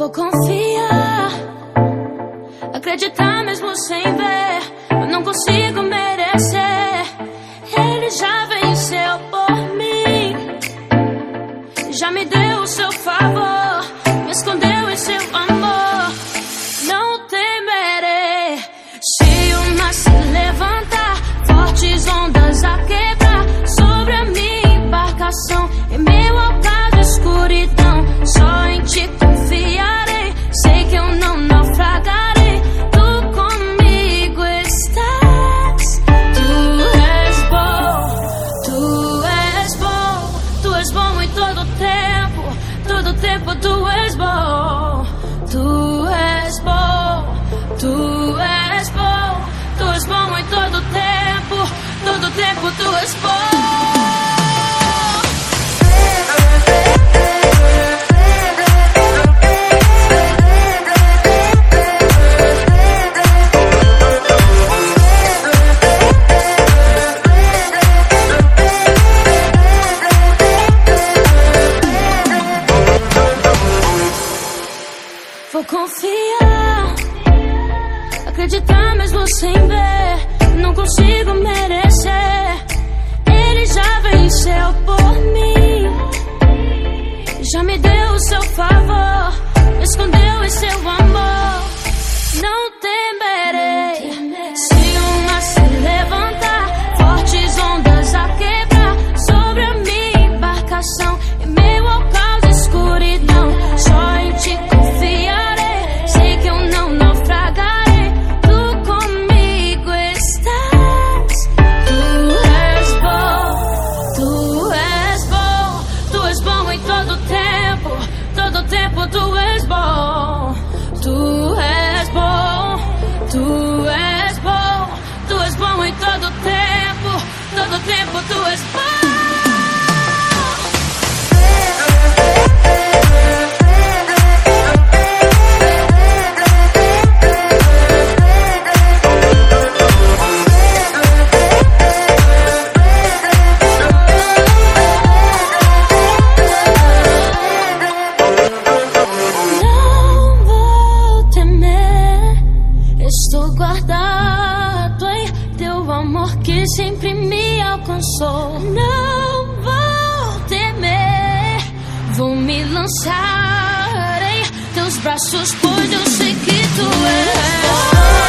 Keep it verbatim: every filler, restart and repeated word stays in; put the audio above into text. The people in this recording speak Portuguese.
Vou confiar, acreditar mesmo sem ver. Eu não consigo merecer. Ele já venceu por mim, já me deu o seu favor, me escondeu em seu amor. Não temerei se o mar se levantar, fortes ondas a quebrar sobre a minha embarcação. Em meio ao caos de escuridão, só em ti confiarei. Sei que eu não naufragarei. Tu comigo estás. Tu és bom, tu és bom, tu és bom em todo tempo, todo tempo tu és bom. Tu és bom, tu és bom, tu és bom em todo tempo, todo tempo tu és bom. Vou confiar, acreditar mesmo sem ver. Não consigo merecer. Ele já venceu por mim, já me deu o seu favor, me escondeu em seu amor. Não temerei se o mar se levantar, fortes ondas a quebrar sobre a minha embarcação. Em meio ao caos e escuridão, só em ti confiarei. Sei que eu não naufragarei. Tu comigo estás. Tu és bom, tu és bom, tu és bom em todo tempo, todo tempo tu és bom. Tu és bom, tu és bom, tu és bom em todo tempo, todo tempo tu és bom. Estou guardado em teu amor que sempre me alcançou. Não vou temer, vou me lançar em teus braços, pois eu sei que tu és bom.